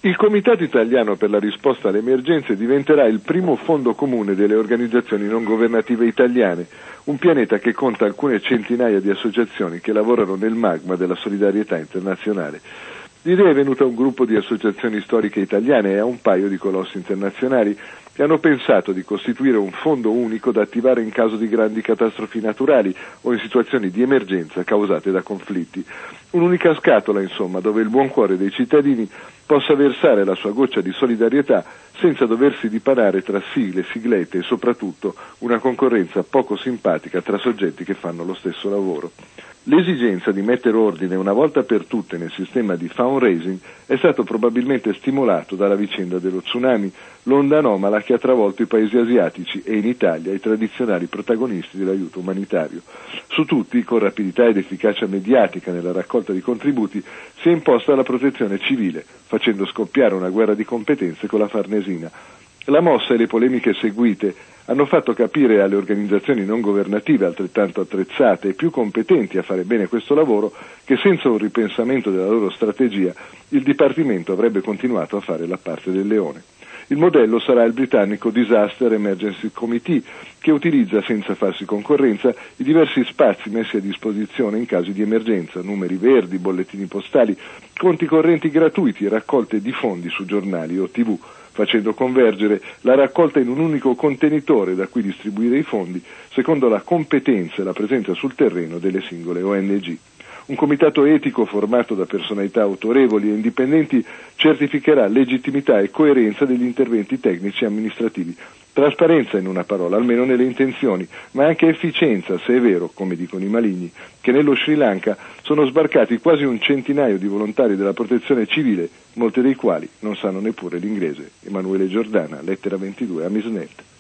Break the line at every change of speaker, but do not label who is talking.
Il Comitato Italiano per la risposta alle emergenze diventerà il primo fondo comune delle organizzazioni non governative italiane, un pianeta che conta alcune centinaia di associazioni che lavorano nel magma della solidarietà internazionale. L'idea è venuta a un gruppo di associazioni storiche italiane e a un paio di colossi internazionali che hanno pensato di costituire un fondo unico da attivare in caso di grandi catastrofi naturali o in situazioni di emergenza causate da conflitti. Un'unica scatola, insomma, dove il buon cuore dei cittadini possa versare la sua goccia di solidarietà senza doversi dipanare tra sigle, siglette e soprattutto una concorrenza poco simpatica tra soggetti che fanno lo stesso lavoro. L'esigenza di mettere ordine una volta per tutte nel sistema di fundraising è stato probabilmente stimolato dalla vicenda dello tsunami, l'onda anomala che ha travolto i paesi asiatici e in Italia i tradizionali protagonisti dell'aiuto umanitario. Su tutti, con rapidità ed efficacia mediatica nella raccolta di contributi, si è imposta la protezione civile, facendo scoppiare una guerra di competenze con la Farnesina. La mossa e le polemiche seguite hanno fatto capire alle organizzazioni non governative altrettanto attrezzate e più competenti a fare bene questo lavoro che senza un ripensamento della loro strategia il Dipartimento avrebbe continuato a fare la parte del leone. Il modello sarà il britannico Disaster Emergency Committee, che utilizza senza farsi concorrenza i diversi spazi messi a disposizione in casi di emergenza, numeri verdi, bollettini postali, conti correnti gratuiti e raccolte di fondi su giornali o TV, facendo convergere la raccolta in un unico contenitore da cui distribuire i fondi, secondo la competenza e la presenza sul terreno delle singole ONG. Un comitato etico formato da personalità autorevoli e indipendenti certificherà legittimità e coerenza degli interventi tecnici e amministrativi. Trasparenza in una parola, almeno nelle intenzioni, ma anche efficienza, se è vero, come dicono i maligni, che nello Sri Lanka sono sbarcati quasi un centinaio di volontari della protezione civile, molti dei quali non sanno neppure l'inglese. Emanuele Giordana, lettera 22 a Miss Net.